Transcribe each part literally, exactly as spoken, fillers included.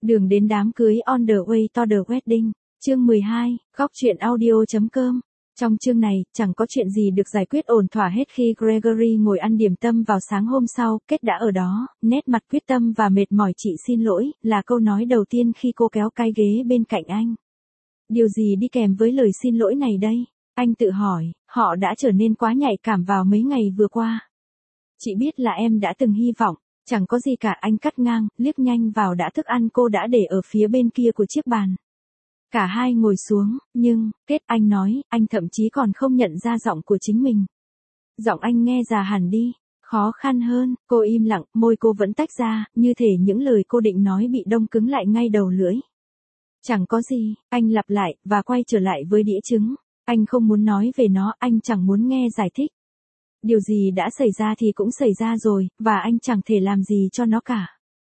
Đường đến đám cưới on the way to the wedding. Chương mười hai, góc truyện audio.com. Trong chương này, chẳng có chuyện gì được giải quyết ổn thỏa hết khi Gregory ngồi ăn điểm tâm vào sáng hôm sau, Kết đã ở đó, nét mặt quyết tâm và mệt mỏi. Chị xin lỗi, là câu nói đầu tiên khi cô kéo cái ghế bên cạnh anh. Điều gì đi kèm với lời xin lỗi này đây? Anh tự hỏi, họ đã trở nên quá nhạy cảm vào mấy ngày vừa qua. Chị biết là em đã từng hy vọng. Chẳng có gì cả, anh cắt ngang, liếc nhanh vào đĩa thức ăn cô đã để ở phía bên kia của chiếc bàn. Cả hai ngồi xuống, nhưng, Kết, anh nói, anh thậm chí còn không nhận ra giọng của chính mình. Giọng anh nghe già hẳn đi, khó khăn hơn. Cô im lặng, môi cô vẫn tách ra, như thể những lời cô định nói bị đông cứng lại ngay đầu lưỡi. Chẳng có gì, anh lặp lại, và quay trở lại với đĩa trứng. Anh không muốn nói về nó, anh chẳng muốn nghe giải thích. Điều gì đã xảy ra thì cũng xảy ra rồi, và anh chẳng thể làm gì cho nó cả.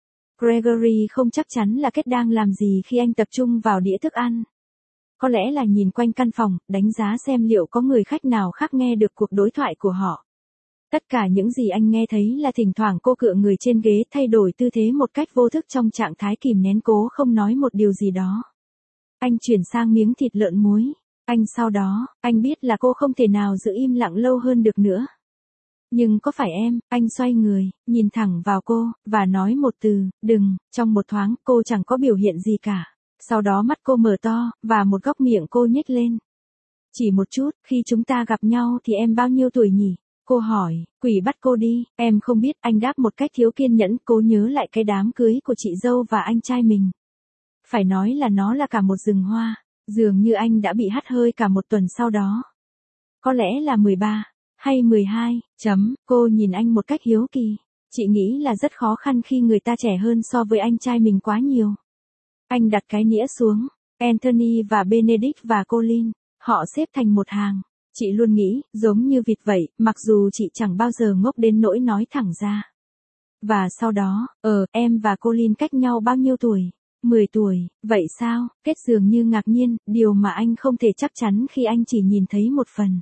Gregory không chắc chắn là Kết đang làm gì khi anh tập trung vào đĩa thức ăn. Có lẽ là nhìn quanh căn phòng, đánh giá xem liệu có người khách nào khác nghe được cuộc đối thoại của họ. Tất cả những gì anh nghe thấy là thỉnh thoảng cô cựa người trên ghế thay đổi tư thế một cách vô thức trong trạng thái kìm nén cố không nói một điều gì đó. Anh chuyển sang miếng thịt lợn muối. Anh sau đó, anh biết là cô không thể nào giữ im lặng lâu hơn được nữa. Nhưng có phải em, anh xoay người, nhìn thẳng vào cô, và nói một từ, đừng. Trong một thoáng, cô chẳng có biểu hiện gì cả. Sau đó mắt cô mở to, và một góc miệng cô nhếch lên. Chỉ một chút, khi chúng ta gặp nhau thì em bao nhiêu tuổi nhỉ? Cô hỏi, quỷ bắt cô đi, em không biết, anh đáp một cách thiếu kiên nhẫn, cố nhớ lại cái đám cưới của chị dâu và anh trai mình. Phải nói là nó là cả một rừng hoa, dường như anh đã bị hắt hơi cả một tuần sau đó. Có lẽ là mười ba. Hay mười hai, chấm, cô nhìn anh một cách hiếu kỳ. Chị nghĩ là rất khó khăn khi người ta trẻ hơn so với anh trai mình quá nhiều. Anh đặt cái nĩa xuống. Anthony và Benedict và Colin, họ xếp thành một hàng. Chị luôn nghĩ, giống như vịt vậy, mặc dù chị chẳng bao giờ ngốc đến nỗi nói thẳng ra. Và sau đó, ờ, em và Colin cách nhau bao nhiêu tuổi? mười tuổi, vậy sao? Kết dường như ngạc nhiên, điều mà anh không thể chắc chắn khi anh chỉ nhìn thấy một phần.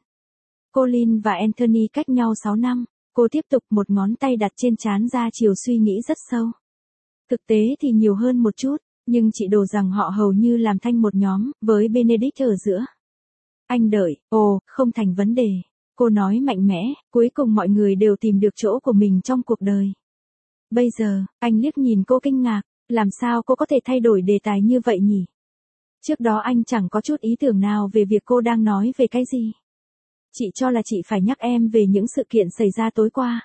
Colin và Anthony cách nhau sáu năm. Cô tiếp tục, một ngón tay đặt trên trán ra chiều suy nghĩ rất sâu. Thực tế thì nhiều hơn một chút, nhưng chị đồ rằng họ hầu như làm thành một nhóm, với Benedict ở giữa. Anh đợi, ồ, không thành vấn đề. Cô nói mạnh mẽ, cuối cùng mọi người đều tìm được chỗ của mình trong cuộc đời. Bây giờ, anh liếc nhìn cô kinh ngạc, làm sao cô có thể thay đổi đề tài như vậy nhỉ? Trước đó anh chẳng có chút ý tưởng nào về việc cô đang nói về cái gì. Chị cho là chị phải nhắc em về những sự kiện xảy ra tối qua.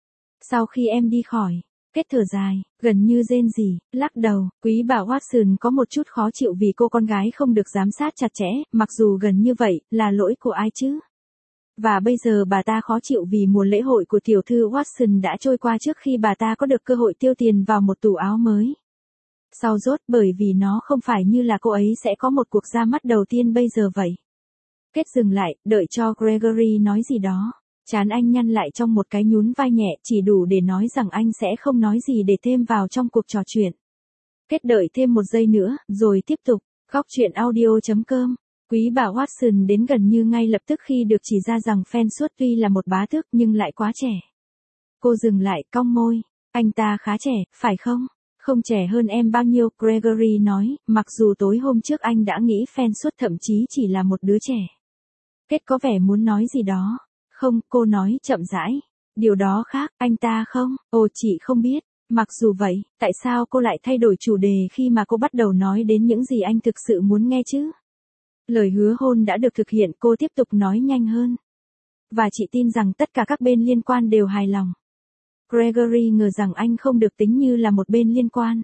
Sau khi em đi khỏi, Kết thở dài, gần như rên rỉ, lắc đầu. Quý bà Watson có một chút khó chịu vì cô con gái không được giám sát chặt chẽ, mặc dù gần như vậy, là lỗi của ai chứ? Và bây giờ bà ta khó chịu vì mùa lễ hội của tiểu thư Watson đã trôi qua trước khi bà ta có được cơ hội tiêu tiền vào một tủ áo mới. Sau rốt, bởi vì nó không phải như là cô ấy sẽ có một cuộc ra mắt đầu tiên bây giờ vậy. Kết dừng lại, đợi cho Gregory nói gì đó. Trán anh nhăn lại trong một cái nhún vai nhẹ, chỉ đủ để nói rằng anh sẽ không nói gì để thêm vào trong cuộc trò chuyện. Kết đợi thêm một giây nữa, rồi tiếp tục. Góc truyện audio.com. Quý bà Watson đến gần như ngay lập tức khi được chỉ ra rằng Fensworth tuy là một bá tước nhưng lại quá trẻ. Cô dừng lại, cong môi. Anh ta khá trẻ, phải không? Không trẻ hơn em bao nhiêu, Gregory nói, mặc dù tối hôm trước anh đã nghĩ Fensworth thậm chí chỉ là một đứa trẻ. Kết có vẻ muốn nói gì đó. Không, cô nói chậm rãi. Điều đó khác, anh ta không? Ồ, chị không biết. Mặc dù vậy, tại sao cô lại thay đổi chủ đề khi mà cô bắt đầu nói đến những gì anh thực sự muốn nghe chứ? Lời hứa hôn đã được thực hiện, cô tiếp tục nói nhanh hơn. Và chị tin rằng tất cả các bên liên quan đều hài lòng. Gregory ngờ rằng anh không được tính như là một bên liên quan.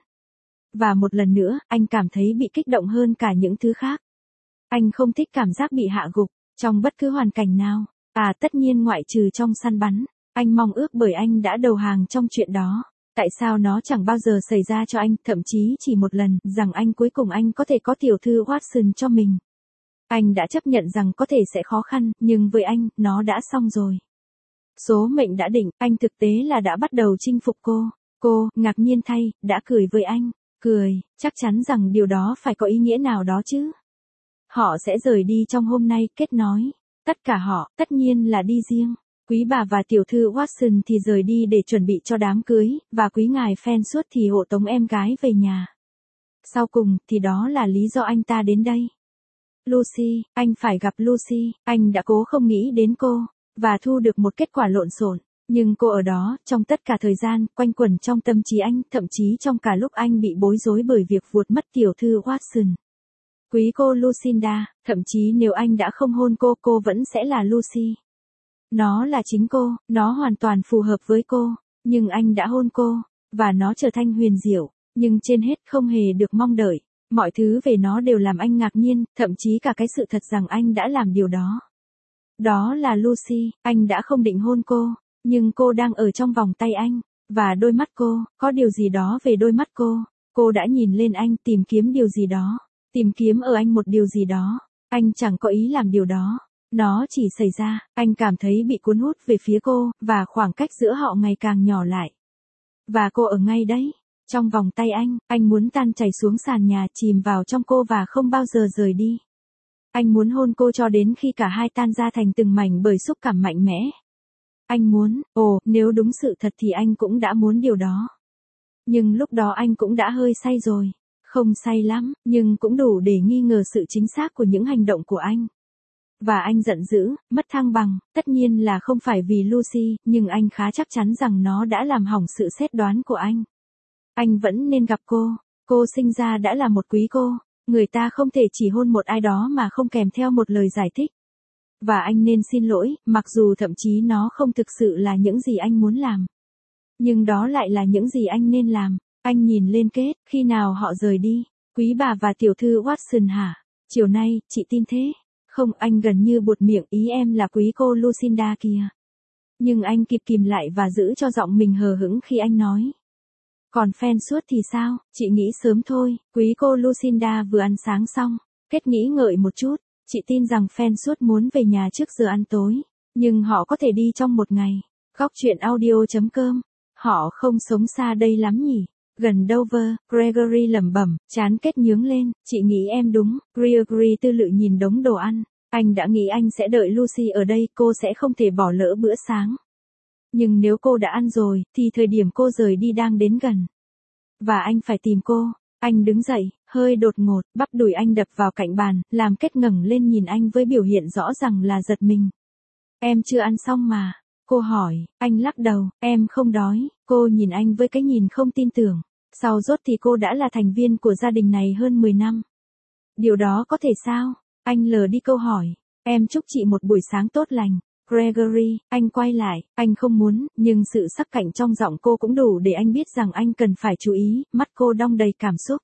Và một lần nữa, anh cảm thấy bị kích động hơn cả những thứ khác. Anh không thích cảm giác bị hạ gục, trong bất cứ hoàn cảnh nào. À, tất nhiên ngoại trừ trong săn bắn. Anh mong ước bởi anh đã đầu hàng trong chuyện đó. Tại sao nó chẳng bao giờ xảy ra cho anh, thậm chí chỉ một lần, rằng anh cuối cùng anh có thể có tiểu thư Watson cho mình. Anh đã chấp nhận rằng có thể sẽ khó khăn, nhưng với anh, nó đã xong rồi. Số mệnh đã định, anh thực tế là đã bắt đầu chinh phục cô. Cô, ngạc nhiên thay, đã cười với anh. Cười, chắc chắn rằng điều đó phải có ý nghĩa nào đó chứ. Họ sẽ rời đi trong hôm nay, Kết nói. Tất cả họ, tất nhiên là đi riêng. Quý bà và tiểu thư Watson thì rời đi để chuẩn bị cho đám cưới, và quý ngài Fensworth thì hộ tống em gái về nhà. Sau cùng, thì đó là lý do anh ta đến đây. Lucy, anh phải gặp Lucy, anh đã cố không nghĩ đến cô, và thu được một kết quả lộn xộn. Nhưng cô ở đó, trong tất cả thời gian, quanh quẩn trong tâm trí anh, thậm chí trong cả lúc anh bị bối rối bởi việc vuột mất tiểu thư Watson. Quý cô Lucinda, thậm chí nếu anh đã không hôn cô, cô vẫn sẽ là Lucy. Nó là chính cô, nó hoàn toàn phù hợp với cô, nhưng anh đã hôn cô, và nó trở thành huyền diệu, nhưng trên hết không hề được mong đợi. Mọi thứ về nó đều làm anh ngạc nhiên, thậm chí cả cái sự thật rằng anh đã làm điều đó. Đó là Lucy, anh đã không định hôn cô, nhưng cô đang ở trong vòng tay anh, và đôi mắt cô, có điều gì đó về đôi mắt cô. Cô đã nhìn lên anh tìm kiếm điều gì đó, tìm kiếm ở anh một điều gì đó. Anh chẳng có ý làm điều đó. Nó chỉ xảy ra, anh cảm thấy bị cuốn hút về phía cô, và khoảng cách giữa họ ngày càng nhỏ lại. Và cô ở ngay đấy, trong vòng tay anh, anh muốn tan chảy xuống sàn nhà, chìm vào trong cô và không bao giờ rời đi. Anh muốn hôn cô cho đến khi cả hai tan ra thành từng mảnh bởi xúc cảm mạnh mẽ. Anh muốn, ồ, nếu đúng sự thật thì anh cũng đã muốn điều đó. Nhưng lúc đó anh cũng đã hơi say rồi. Không say lắm, nhưng cũng đủ để nghi ngờ sự chính xác của những hành động của anh. Và anh giận dữ, mất thăng bằng, tất nhiên là không phải vì Lucy, nhưng anh khá chắc chắn rằng nó đã làm hỏng sự xét đoán của anh. Anh vẫn nên gặp cô, cô sinh ra đã là một quý cô, người ta không thể chỉ hôn một ai đó mà không kèm theo một lời giải thích. Và anh nên xin lỗi, mặc dù thậm chí nó không thực sự là những gì anh muốn làm. Nhưng đó lại là những gì anh nên làm. Anh nhìn lên kết, khi nào họ rời đi. Quý bà và tiểu thư Watson hả? Chiều nay, chị tin thế. Không, anh gần như buột miệng, ý em là quý cô Lucinda kìa. Nhưng anh kịp kìm lại và giữ cho giọng mình hờ hững khi anh nói. Còn Fansworth thì sao? Chị nghĩ sớm thôi. Quý cô Lucinda vừa ăn sáng xong. Kết nghĩ ngợi một chút. Chị tin rằng Fansworth muốn về nhà trước giờ ăn tối. Nhưng họ có thể đi trong một ngày. Góc chuyện audio chấm com. Họ không sống xa đây lắm nhỉ? Gần Dover, Gregory lẩm bẩm, chán Kết nhướng lên, chị nghĩ em đúng. Gregory tư lự nhìn đống đồ ăn. Anh đã nghĩ anh sẽ đợi Lucy ở đây, cô sẽ không thể bỏ lỡ bữa sáng. Nhưng nếu cô đã ăn rồi, thì thời điểm cô rời đi đang đến gần. Và anh phải tìm cô. Anh đứng dậy, hơi đột ngột, bắp đùi anh đập vào cạnh bàn, làm Kết ngẩng lên nhìn anh với biểu hiện rõ ràng là giật mình. Em chưa ăn xong mà. Cô hỏi, anh lắc đầu, em không đói. Cô nhìn anh với cái nhìn không tin tưởng. Sau rốt thì cô đã là thành viên của gia đình này hơn mười năm. Điều đó có thể sao? Anh lờ đi câu hỏi. Em chúc chị một buổi sáng tốt lành. Gregory, anh quay lại, anh không muốn, nhưng sự sắc cạnh trong giọng cô cũng đủ để anh biết rằng anh cần phải chú ý. Mắt cô đong đầy cảm xúc.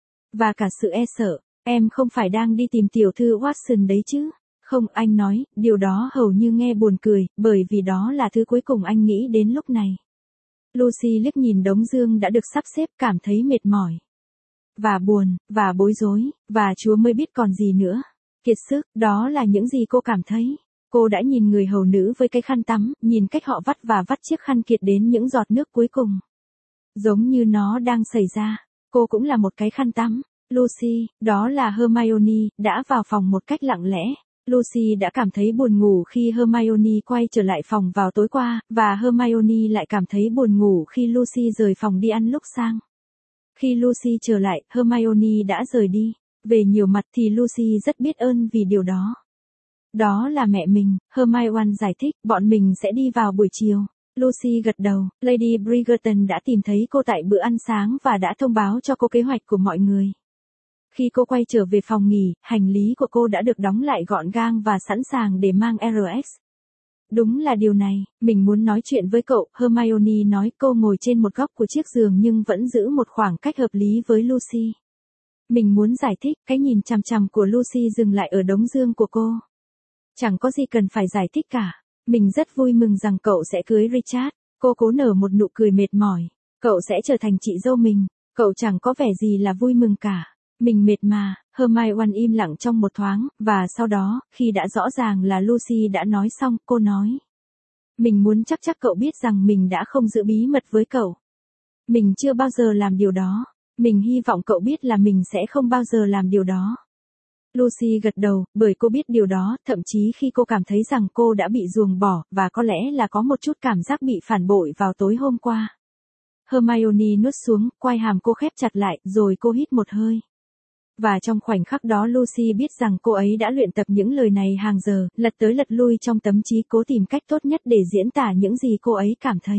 Và cả sự e sợ. Em không phải đang đi tìm tiểu thư Watson đấy chứ? Không, anh nói, điều đó hầu như nghe buồn cười, bởi vì đó là thứ cuối cùng anh nghĩ đến lúc này. Lucy liếc nhìn đống dương đã được sắp xếp, cảm thấy mệt mỏi. Và buồn, và bối rối, và Chúa mới biết còn gì nữa. Kiệt sức, đó là những gì cô cảm thấy. Cô đã nhìn người hầu nữ với cái khăn tắm, nhìn cách họ vắt và vắt chiếc khăn kiệt đến những giọt nước cuối cùng. Giống như nó đang xảy ra, cô cũng là một cái khăn tắm. Lucy, đó là Hermione, đã vào phòng một cách lặng lẽ. Lucy đã cảm thấy buồn ngủ khi Hermione quay trở lại phòng vào tối qua, và Hermione lại cảm thấy buồn ngủ khi Lucy rời phòng đi ăn lúc sang. Khi Lucy trở lại, Hermione đã rời đi. Về nhiều mặt thì Lucy rất biết ơn vì điều đó. Đó là mẹ mình, Hermione giải thích, bọn mình sẽ đi vào buổi chiều. Lucy gật đầu, Lady Bridgerton đã tìm thấy cô tại bữa ăn sáng và đã thông báo cho cô kế hoạch của mọi người. Khi cô quay trở về phòng nghỉ, hành lý của cô đã được đóng lại gọn gàng và sẵn sàng để mang rờ ét. Đúng là điều này, mình muốn nói chuyện với cậu, Hermione nói. Cô ngồi trên một góc của chiếc giường nhưng vẫn giữ một khoảng cách hợp lý với Lucy. Mình muốn giải thích, cái nhìn chằm chằm của Lucy dừng lại ở đống dương của cô. Chẳng có gì cần phải giải thích cả. Mình rất vui mừng rằng cậu sẽ cưới Richard. Cô cố nở một nụ cười mệt mỏi. Cậu sẽ trở thành chị dâu mình. Cậu chẳng có vẻ gì là vui mừng cả. Mình mệt mà. Hermione im lặng trong một thoáng, và sau đó, khi đã rõ ràng là Lucy đã nói xong, cô nói. Mình muốn chắc chắc cậu biết rằng mình đã không giữ bí mật với cậu. Mình chưa bao giờ làm điều đó. Mình hy vọng cậu biết là mình sẽ không bao giờ làm điều đó. Lucy gật đầu, bởi cô biết điều đó, thậm chí khi cô cảm thấy rằng cô đã bị ruồng bỏ, và có lẽ là có một chút cảm giác bị phản bội vào tối hôm qua. Hermione nuốt xuống, quai hàm cô khép chặt lại, rồi cô hít một hơi. Và trong khoảnh khắc đó Lucy biết rằng cô ấy đã luyện tập những lời này hàng giờ, lật tới lật lui trong tấm trí cố tìm cách tốt nhất để diễn tả những gì cô ấy cảm thấy.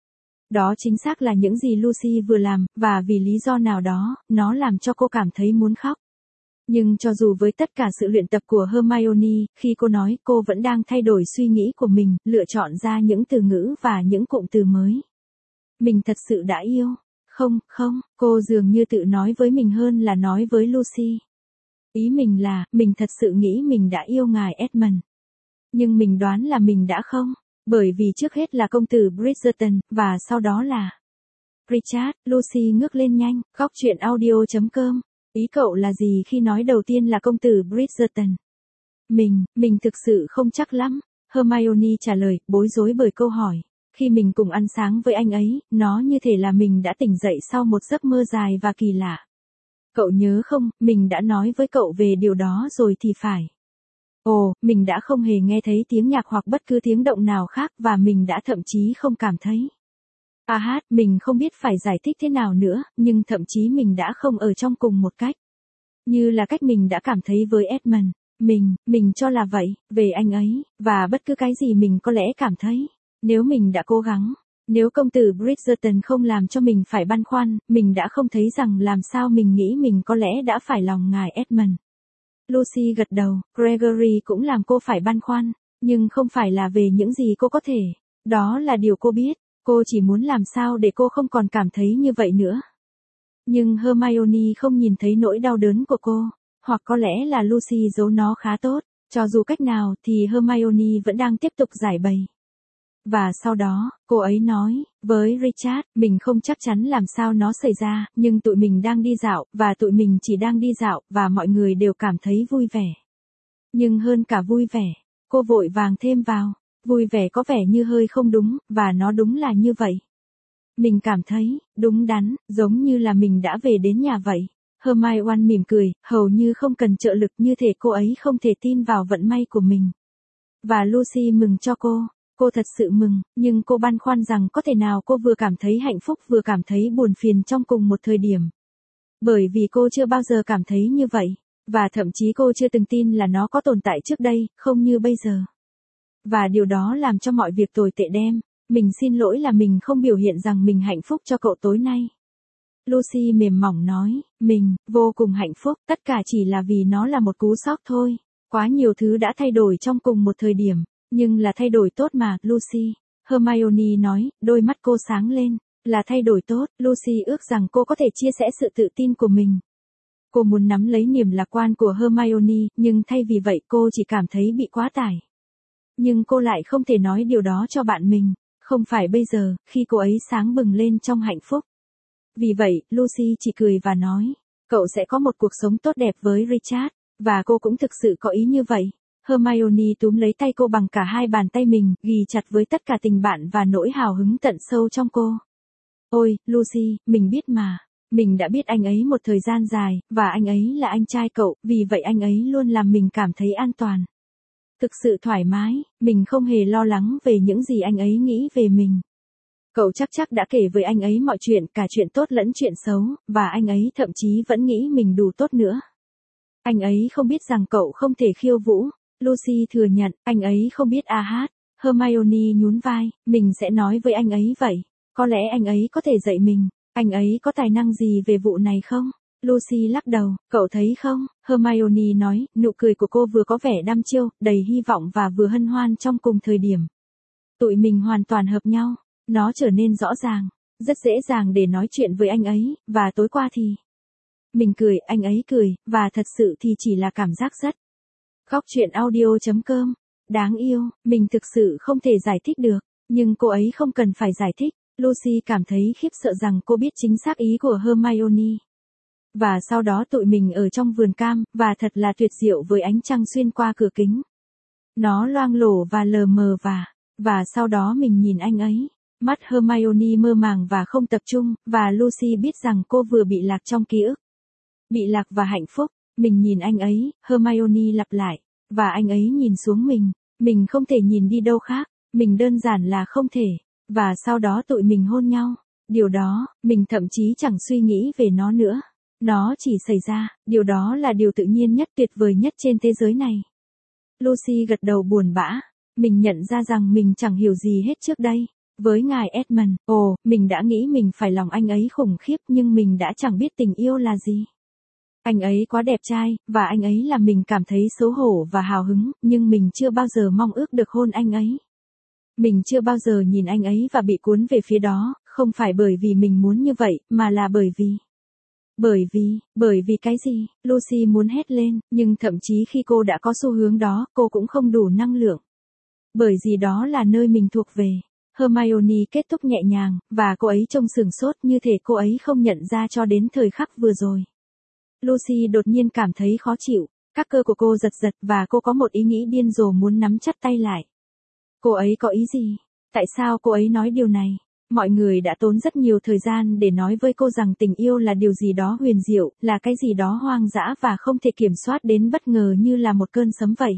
Đó chính xác là những gì Lucy vừa làm, và vì lý do nào đó, nó làm cho cô cảm thấy muốn khóc. Nhưng cho dù với tất cả sự luyện tập của Hermione, khi cô nói, cô vẫn đang thay đổi suy nghĩ của mình, lựa chọn ra những từ ngữ và những cụm từ mới. Mình thật sự đã yêu. Không, không, cô dường như tự nói với mình hơn là nói với Lucy. Ý mình là, mình thật sự nghĩ mình đã yêu ngài Edmund. Nhưng mình đoán là mình đã không, bởi vì trước hết là công tử Bridgerton, và sau đó là Richard. Lucy ngước lên nhanh, góc truyện audio chấm com. Ý cậu là gì khi nói đầu tiên là công tử Bridgerton? Mình, mình thực sự không chắc lắm, Hermione trả lời, bối rối bởi câu hỏi. Khi mình cùng ăn sáng với anh ấy, nó như thể là mình đã tỉnh dậy sau một giấc mơ dài và kỳ lạ. Cậu nhớ không, mình đã nói với cậu về điều đó rồi thì phải. Ồ, mình đã không hề nghe thấy tiếng nhạc hoặc bất cứ tiếng động nào khác và mình đã thậm chí không cảm thấy. À hát, mình không biết phải giải thích thế nào nữa, nhưng thậm chí mình đã không ở trong cùng một cách. Như là cách mình đã cảm thấy với Edmund. Mình, mình cho là vậy, về anh ấy, và bất cứ cái gì mình có lẽ cảm thấy. Nếu mình đã cố gắng, nếu công tử Bridgerton không làm cho mình phải băn khoăn, mình đã không thấy rằng làm sao mình nghĩ mình có lẽ đã phải lòng ngài Edmund. Lucy gật đầu, Gregory cũng làm cô phải băn khoăn, nhưng không phải là về những gì cô có thể. Đó là điều cô biết, cô chỉ muốn làm sao để cô không còn cảm thấy như vậy nữa. Nhưng Hermione không nhìn thấy nỗi đau đớn của cô, hoặc có lẽ là Lucy giấu nó khá tốt, cho dù cách nào thì Hermione vẫn đang tiếp tục giải bày. Và sau đó, cô ấy nói, với Richard, mình không chắc chắn làm sao nó xảy ra, nhưng tụi mình đang đi dạo, và tụi mình chỉ đang đi dạo, và mọi người đều cảm thấy vui vẻ. Nhưng hơn cả vui vẻ, cô vội vàng thêm vào, vui vẻ có vẻ như hơi không đúng, và nó đúng là như vậy. Mình cảm thấy, đúng đắn, giống như là mình đã về đến nhà vậy. Hermione mỉm cười, hầu như không cần trợ lực như thể cô ấy không thể tin vào vận may của mình. Và Lucy mừng cho cô. Cô thật sự mừng, nhưng cô băn khoăn rằng có thể nào cô vừa cảm thấy hạnh phúc vừa cảm thấy buồn phiền trong cùng một thời điểm. Bởi vì cô chưa bao giờ cảm thấy như vậy, và thậm chí cô chưa từng tin là nó có tồn tại trước đây, không như bây giờ. Và điều đó làm cho mọi việc tồi tệ đem. Mình xin lỗi là mình không biểu hiện rằng mình hạnh phúc cho cậu tối nay. Lucy mềm mỏng nói, mình, vô cùng hạnh phúc, tất cả chỉ là vì nó là một cú sốc thôi. Quá nhiều thứ đã thay đổi trong cùng một thời điểm. Nhưng là thay đổi tốt mà, Lucy. Hermione nói, đôi mắt cô sáng lên. Là thay đổi tốt, Lucy ước rằng cô có thể chia sẻ sự tự tin của mình. Cô muốn nắm lấy niềm lạc quan của Hermione, nhưng thay vì vậy cô chỉ cảm thấy bị quá tải. Nhưng cô lại không thể nói điều đó cho bạn mình. Không phải bây giờ, khi cô ấy sáng bừng lên trong hạnh phúc. Vì vậy, Lucy chỉ cười và nói, cậu sẽ có một cuộc sống tốt đẹp với Richard. Và cô cũng thực sự có ý như vậy. Hermione túm lấy tay cô bằng cả hai bàn tay mình, ghì chặt với tất cả tình bạn và nỗi hào hứng tận sâu trong cô. Ôi, Lucy, mình biết mà. Mình đã biết anh ấy một thời gian dài, và anh ấy là anh trai cậu, vì vậy anh ấy luôn làm mình cảm thấy an toàn. Thực sự thoải mái, mình không hề lo lắng về những gì anh ấy nghĩ về mình. Cậu chắc chắc đã kể với anh ấy mọi chuyện, cả chuyện tốt lẫn chuyện xấu, và anh ấy thậm chí vẫn nghĩ mình đủ tốt nữa. Anh ấy không biết rằng cậu không thể khiêu vũ. Lucy thừa nhận, anh ấy không biết a hát. Hermione nhún vai, mình sẽ nói với anh ấy vậy. Có lẽ anh ấy có thể dạy mình. Anh ấy có tài năng gì về vụ này không? Lucy lắc đầu, cậu thấy không? Hermione nói, nụ cười của cô vừa có vẻ đăm chiêu, đầy hy vọng và vừa hân hoan trong cùng thời điểm. Tụi mình hoàn toàn hợp nhau. Nó trở nên rõ ràng. Rất dễ dàng để nói chuyện với anh ấy, và tối qua thì... Mình cười, anh ấy cười, và thật sự thì chỉ là cảm giác rất. Góc truyện audio chấm com. Đáng yêu, mình thực sự không thể giải thích được, nhưng cô ấy không cần phải giải thích. Lucy cảm thấy khiếp sợ rằng cô biết chính xác ý của Hermione. Và sau đó tụi mình ở trong vườn cam, và thật là tuyệt diệu với ánh trăng xuyên qua cửa kính. Nó loang lổ và lờ mờ và, và sau đó mình nhìn anh ấy. Mắt Hermione mơ màng và không tập trung, và Lucy biết rằng cô vừa bị lạc trong ký ức. Bị lạc và hạnh phúc, mình nhìn anh ấy, Hermione lặp lại, và anh ấy nhìn xuống mình, mình không thể nhìn đi đâu khác, mình đơn giản là không thể, và sau đó tụi mình hôn nhau. Điều đó, mình thậm chí chẳng suy nghĩ về nó nữa. Nó chỉ xảy ra, điều đó là điều tự nhiên nhất, tuyệt vời nhất trên thế giới này. Lucy gật đầu buồn bã. Mình nhận ra rằng mình chẳng hiểu gì hết trước đây. Với ngài Edmund, ồ, mình đã nghĩ mình phải lòng anh ấy khủng khiếp nhưng mình đã chẳng biết tình yêu là gì. Anh ấy quá đẹp trai, và anh ấy làm mình cảm thấy xấu hổ và hào hứng, nhưng mình chưa bao giờ mong ước được hôn anh ấy. Mình chưa bao giờ nhìn anh ấy và bị cuốn về phía đó, không phải bởi vì mình muốn như vậy, mà là bởi vì... Bởi vì, bởi vì cái gì? Lucy muốn hét lên, nhưng thậm chí khi cô đã có xu hướng đó, cô cũng không đủ năng lượng. Bởi vì đó là nơi mình thuộc về. Hermione kết thúc nhẹ nhàng, và cô ấy trông sửng sốt như thể cô ấy không nhận ra cho đến thời khắc vừa rồi. Lucy đột nhiên cảm thấy khó chịu, các cơ của cô giật giật và cô có một ý nghĩ điên rồ muốn nắm chặt tay lại. Cô ấy có ý gì? Tại sao cô ấy nói điều này? Mọi người đã tốn rất nhiều thời gian để nói với cô rằng tình yêu là điều gì đó huyền diệu, là cái gì đó hoang dã và không thể kiểm soát đến bất ngờ như là một cơn sấm vậy.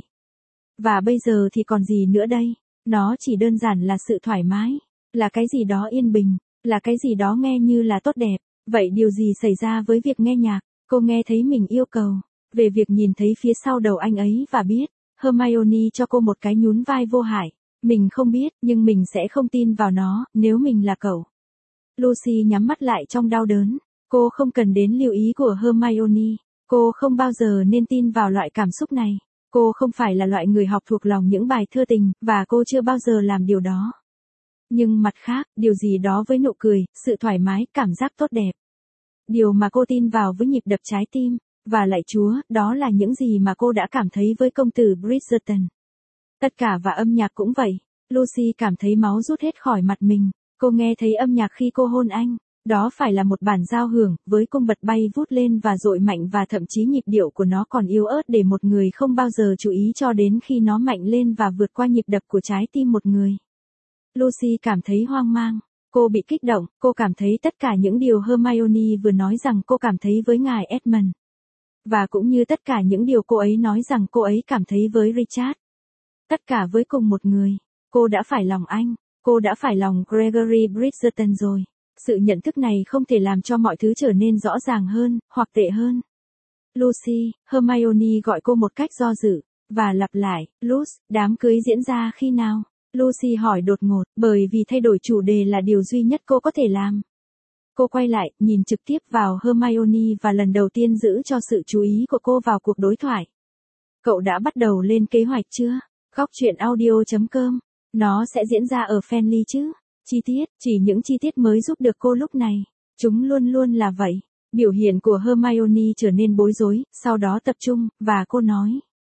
Và bây giờ thì còn gì nữa đây? Nó chỉ đơn giản là sự thoải mái, là cái gì đó yên bình, là cái gì đó nghe như là tốt đẹp. Vậy điều gì xảy ra với việc nghe nhạc? Cô nghe thấy mình yêu cầu, về việc nhìn thấy phía sau đầu anh ấy và biết, Hermione cho cô một cái nhún vai vô hại. Mình không biết, nhưng mình sẽ không tin vào nó, nếu mình là cậu. Lucy nhắm mắt lại trong đau đớn. Cô không cần đến lưu ý của Hermione. Cô không bao giờ nên tin vào loại cảm xúc này. Cô không phải là loại người học thuộc lòng những bài thơ tình, và cô chưa bao giờ làm điều đó. Nhưng mặt khác, điều gì đó với nụ cười, sự thoải mái, cảm giác tốt đẹp. Điều mà cô tin vào với nhịp đập trái tim. Và lạy Chúa, đó là những gì mà cô đã cảm thấy với công tử Bridgerton. Tất cả và âm nhạc cũng vậy. Lucy cảm thấy máu rút hết khỏi mặt mình. Cô nghe thấy âm nhạc khi cô hôn anh. Đó phải là một bản giao hưởng, với cung bật bay vút lên và dội mạnh và thậm chí nhịp điệu của nó còn yếu ớt để một người không bao giờ chú ý cho đến khi nó mạnh lên và vượt qua nhịp đập của trái tim một người. Lucy cảm thấy hoang mang. Cô bị kích động, cô cảm thấy tất cả những điều Hermione vừa nói rằng cô cảm thấy với ngài Edmund. Và cũng như tất cả những điều cô ấy nói rằng cô ấy cảm thấy với Richard. Tất cả với cùng một người. Cô đã phải lòng anh. Cô đã phải lòng Gregory Bridgerton rồi. Sự nhận thức này không thể làm cho mọi thứ trở nên rõ ràng hơn, hoặc tệ hơn. Lucy, Hermione gọi cô một cách do dự, và lặp lại, Luce, đám cưới diễn ra khi nào? Lucy hỏi đột ngột, bởi vì thay đổi chủ đề là điều duy nhất cô có thể làm. Cô quay lại, nhìn trực tiếp vào Hermione và lần đầu tiên giữ cho sự chú ý của cô vào cuộc đối thoại. Cậu đã bắt đầu lên kế hoạch chưa? Góc truyện audio chấm com. Nó sẽ diễn ra ở Fenley chứ? Chi tiết, chỉ những chi tiết mới giúp được cô lúc này. Chúng luôn luôn là vậy. Biểu hiện của Hermione trở nên bối rối, sau đó tập trung, và cô nói.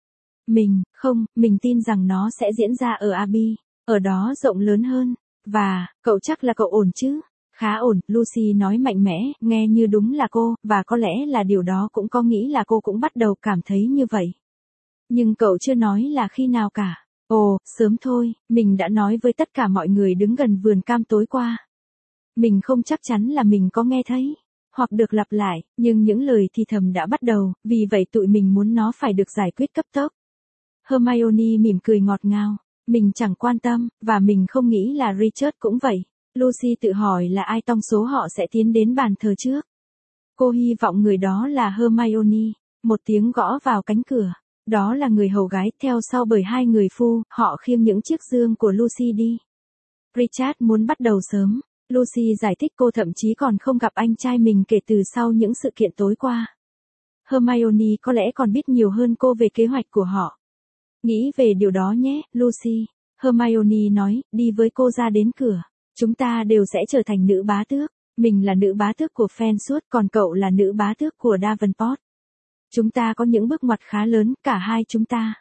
Mình, không, mình tin rằng nó sẽ diễn ra ở Abbey, ở đó rộng lớn hơn. Và, cậu chắc là cậu ổn chứ? Khá ổn, Lucy nói mạnh mẽ, nghe như đúng là cô, và có lẽ là điều đó cũng có nghĩ là cô cũng bắt đầu cảm thấy như vậy. Nhưng cậu chưa nói là khi nào cả. Ồ, sớm thôi, mình đã nói với tất cả mọi người đứng gần vườn cam tối qua. Mình không chắc chắn là mình có nghe thấy, hoặc được lặp lại, nhưng những lời thì thầm đã bắt đầu, vì vậy tụi mình muốn nó phải được giải quyết cấp tốc. Hermione mỉm cười ngọt ngào, mình chẳng quan tâm, và mình không nghĩ là Richard cũng vậy. Lucy tự hỏi là ai trong số họ sẽ tiến đến bàn thờ trước. Cô hy vọng người đó là Hermione. Một tiếng gõ vào cánh cửa. Đó là người hầu gái, theo sau bởi hai người phu, họ khiêng những chiếc dương của Lucy đi. Richard muốn bắt đầu sớm. Lucy giải thích cô thậm chí còn không gặp anh trai mình kể từ sau những sự kiện tối qua. Hermione có lẽ còn biết nhiều hơn cô về kế hoạch của họ. Nghĩ về điều đó nhé, Lucy. Hermione nói, đi với cô ra đến cửa. Chúng ta đều sẽ trở thành nữ bá tước. Mình là nữ bá tước của Fensuit, còn cậu là nữ bá tước của Davenport. Chúng ta có những bước ngoặt khá lớn, cả hai chúng ta.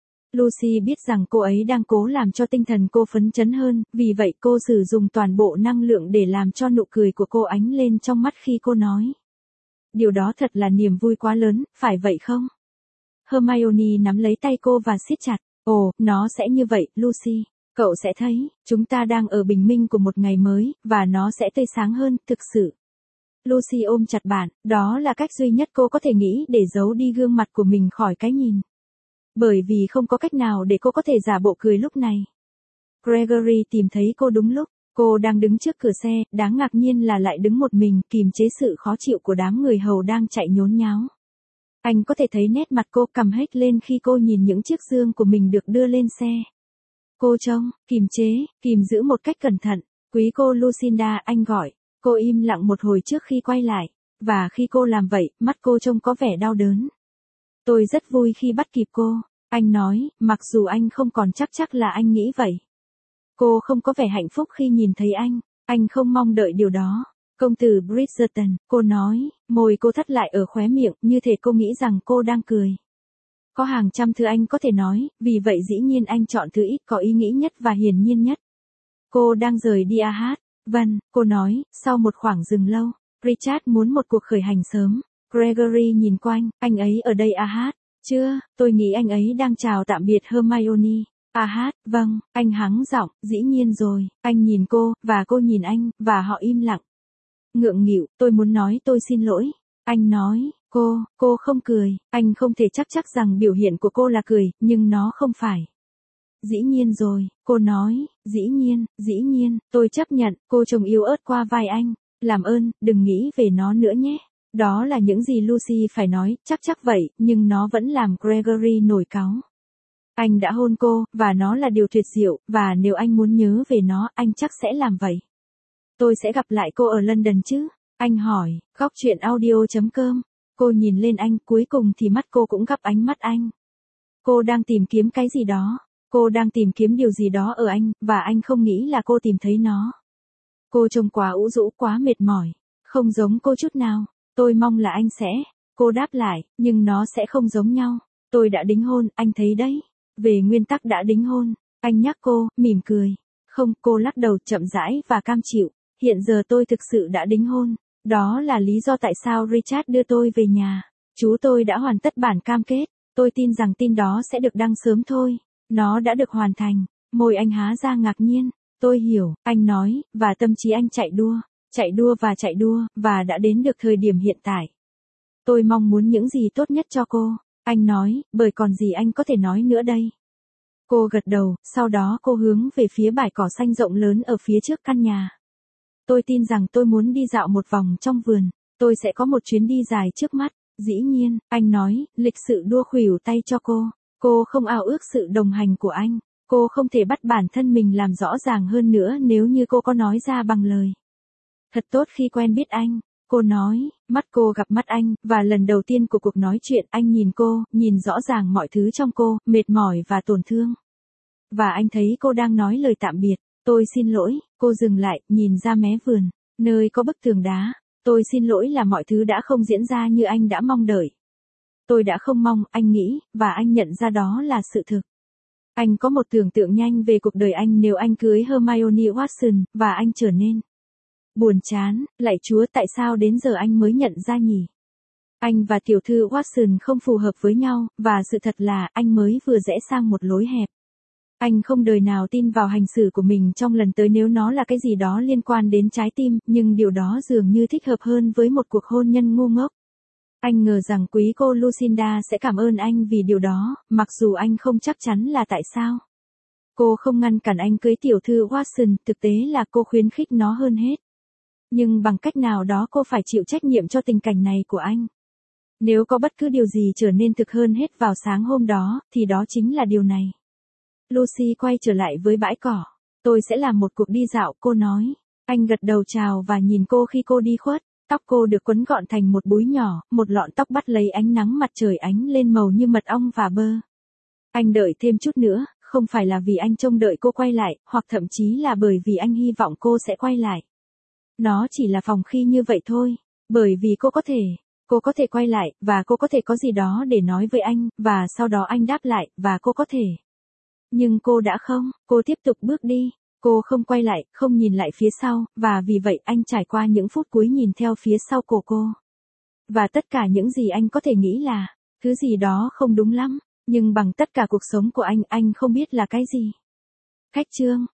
Lucy biết rằng cô ấy đang cố làm cho tinh thần cô phấn chấn hơn, vì vậy cô sử dụng toàn bộ năng lượng để làm cho nụ cười của cô ánh lên trong mắt khi cô nói. Điều đó thật là niềm vui quá lớn, phải vậy không? Hermione nắm lấy tay cô và siết chặt. Ồ, nó sẽ như vậy, Lucy. Cậu sẽ thấy, chúng ta đang ở bình minh của một ngày mới, và nó sẽ tươi sáng hơn, thực sự. Lucy ôm chặt bạn, đó là cách duy nhất cô có thể nghĩ để giấu đi gương mặt của mình khỏi cái nhìn. Bởi vì không có cách nào để cô có thể giả bộ cười lúc này. Gregory tìm thấy cô đúng lúc. Cô đang đứng trước cửa xe, đáng ngạc nhiên là lại đứng một mình, kìm chế sự khó chịu của đám người hầu đang chạy nhốn nháo. Anh có thể thấy nét mặt cô cầm hết lên khi cô nhìn những chiếc dương của mình được đưa lên xe. Cô trông, kìm chế, kìm giữ một cách cẩn thận. Quý cô Lucinda, anh gọi. Cô im lặng một hồi trước khi quay lại. Và khi cô làm vậy, mắt cô trông có vẻ đau đớn. Tôi rất vui khi bắt kịp cô. Anh nói, mặc dù anh không còn chắc chắc là anh nghĩ vậy. Cô không có vẻ hạnh phúc khi nhìn thấy anh. Anh không mong đợi điều đó. Công tử Bridgerton, cô nói, môi cô thắt lại ở khóe miệng, như thể cô nghĩ rằng cô đang cười. Có hàng trăm thứ anh có thể nói, vì vậy dĩ nhiên anh chọn thứ ít có ý nghĩ nhất và hiển nhiên nhất. Cô đang rời đi à hát? Vâng, cô nói, sau một khoảng dừng lâu. Richard muốn một cuộc khởi hành sớm. Gregory nhìn quanh, anh ấy ở đây à hát? Chưa, tôi nghĩ anh ấy đang chào tạm biệt Hermione. À hát, vâng, anh hắng giọng, dĩ nhiên rồi. Anh nhìn cô, và cô nhìn anh, và họ im lặng. Ngượng nghịu, tôi muốn nói tôi xin lỗi. Anh nói, cô, cô không cười. Anh không thể chắc chắc rằng biểu hiện của cô là cười, nhưng nó không phải. Dĩ nhiên rồi, cô nói, dĩ nhiên, dĩ nhiên, tôi chấp nhận. Cô trông yếu ớt qua vai anh. Làm ơn, đừng nghĩ về nó nữa nhé. Đó là những gì Lucy phải nói, chắc chắc vậy, nhưng nó vẫn làm Gregory nổi cáu. Anh đã hôn cô, và nó là điều tuyệt diệu, và nếu anh muốn nhớ về nó, anh chắc sẽ làm vậy. Tôi sẽ gặp lại cô ở London chứ? Anh hỏi, góc chuyện audio chấm com. Cô nhìn lên anh, cuối cùng thì mắt cô cũng gặp ánh mắt anh. Cô đang tìm kiếm cái gì đó. Cô đang tìm kiếm điều gì đó ở anh, và anh không nghĩ là cô tìm thấy nó. Cô trông quá ủ rũ, quá mệt mỏi. Không giống cô chút nào. Tôi mong là anh sẽ. Cô đáp lại, nhưng nó sẽ không giống nhau. Tôi đã đính hôn, anh thấy đấy. Về nguyên tắc đã đính hôn. Anh nhắc cô, mỉm cười. Không, cô lắc đầu chậm rãi và cam chịu. Hiện giờ tôi thực sự đã đính hôn. Đó là lý do tại sao Richard đưa tôi về nhà. Chú tôi đã hoàn tất bản cam kết. Tôi tin rằng tin đó sẽ được đăng sớm thôi. Nó đã được hoàn thành. Môi anh há ra ngạc nhiên. Tôi hiểu, anh nói, và tâm trí anh chạy đua. Chạy đua và chạy đua, và đã đến được thời điểm hiện tại. Tôi mong muốn những gì tốt nhất cho cô. Anh nói, bởi còn gì anh có thể nói nữa đây. Cô gật đầu, sau đó cô hướng về phía bãi cỏ xanh rộng lớn ở phía trước căn nhà. Tôi tin rằng tôi muốn đi dạo một vòng trong vườn. Tôi sẽ có một chuyến đi dài trước mắt. Dĩ nhiên, anh nói, lịch sự đua khuỷu tay cho cô. Cô không ao ước sự đồng hành của anh. Cô không thể bắt bản thân mình làm rõ ràng hơn nữa nếu như cô có nói ra bằng lời. Thật tốt khi quen biết anh. Cô nói, mắt cô gặp mắt anh, và lần đầu tiên của cuộc nói chuyện anh nhìn cô, nhìn rõ ràng mọi thứ trong cô, mệt mỏi và tổn thương. Và anh thấy cô đang nói lời tạm biệt. Tôi xin lỗi, cô dừng lại, nhìn ra mé vườn, nơi có bức tường đá. Tôi xin lỗi là mọi thứ đã không diễn ra như anh đã mong đợi. Tôi đã không mong, anh nghĩ, và anh nhận ra đó là sự thực. Anh có một tưởng tượng nhanh về cuộc đời anh nếu anh cưới Hermione Watson, và anh trở nên buồn chán. Lạy Chúa, tại sao đến giờ anh mới nhận ra nhỉ? Anh và tiểu thư Watson không phù hợp với nhau, và sự thật là anh mới vừa rẽ sang một lối hẹp. Anh không đời nào tin vào hành xử của mình trong lần tới nếu nó là cái gì đó liên quan đến trái tim, nhưng điều đó dường như thích hợp hơn với một cuộc hôn nhân ngu ngốc. Anh ngờ rằng quý cô Lucinda sẽ cảm ơn anh vì điều đó, mặc dù anh không chắc chắn là tại sao. Cô không ngăn cản anh cưới tiểu thư Watson, thực tế là cô khuyến khích nó hơn hết. Nhưng bằng cách nào đó cô phải chịu trách nhiệm cho tình cảnh này của anh. Nếu có bất cứ điều gì trở nên thực hơn hết vào sáng hôm đó, thì đó chính là điều này. Lucy quay trở lại với bãi cỏ. Tôi sẽ làm một cuộc đi dạo, cô nói. Anh gật đầu chào và nhìn cô khi cô đi khuất. Tóc cô được quấn gọn thành một búi nhỏ, một lọn tóc bắt lấy ánh nắng mặt trời ánh lên màu như mật ong và bơ. Anh đợi thêm chút nữa, không phải là vì anh trông đợi cô quay lại, hoặc thậm chí là bởi vì anh hy vọng cô sẽ quay lại. Nó chỉ là phòng khi như vậy thôi, bởi vì cô có thể, cô có thể quay lại, và cô có thể có gì đó để nói với anh, và sau đó anh đáp lại, và cô có thể. Nhưng cô đã không, cô tiếp tục bước đi. Cô không quay lại, không nhìn lại phía sau, và vì vậy anh trải qua những phút cuối nhìn theo phía sau cổ cô. Và tất cả những gì anh có thể nghĩ là, thứ gì đó không đúng lắm, nhưng bằng tất cả cuộc sống của anh, anh không biết là cái gì. Khách chương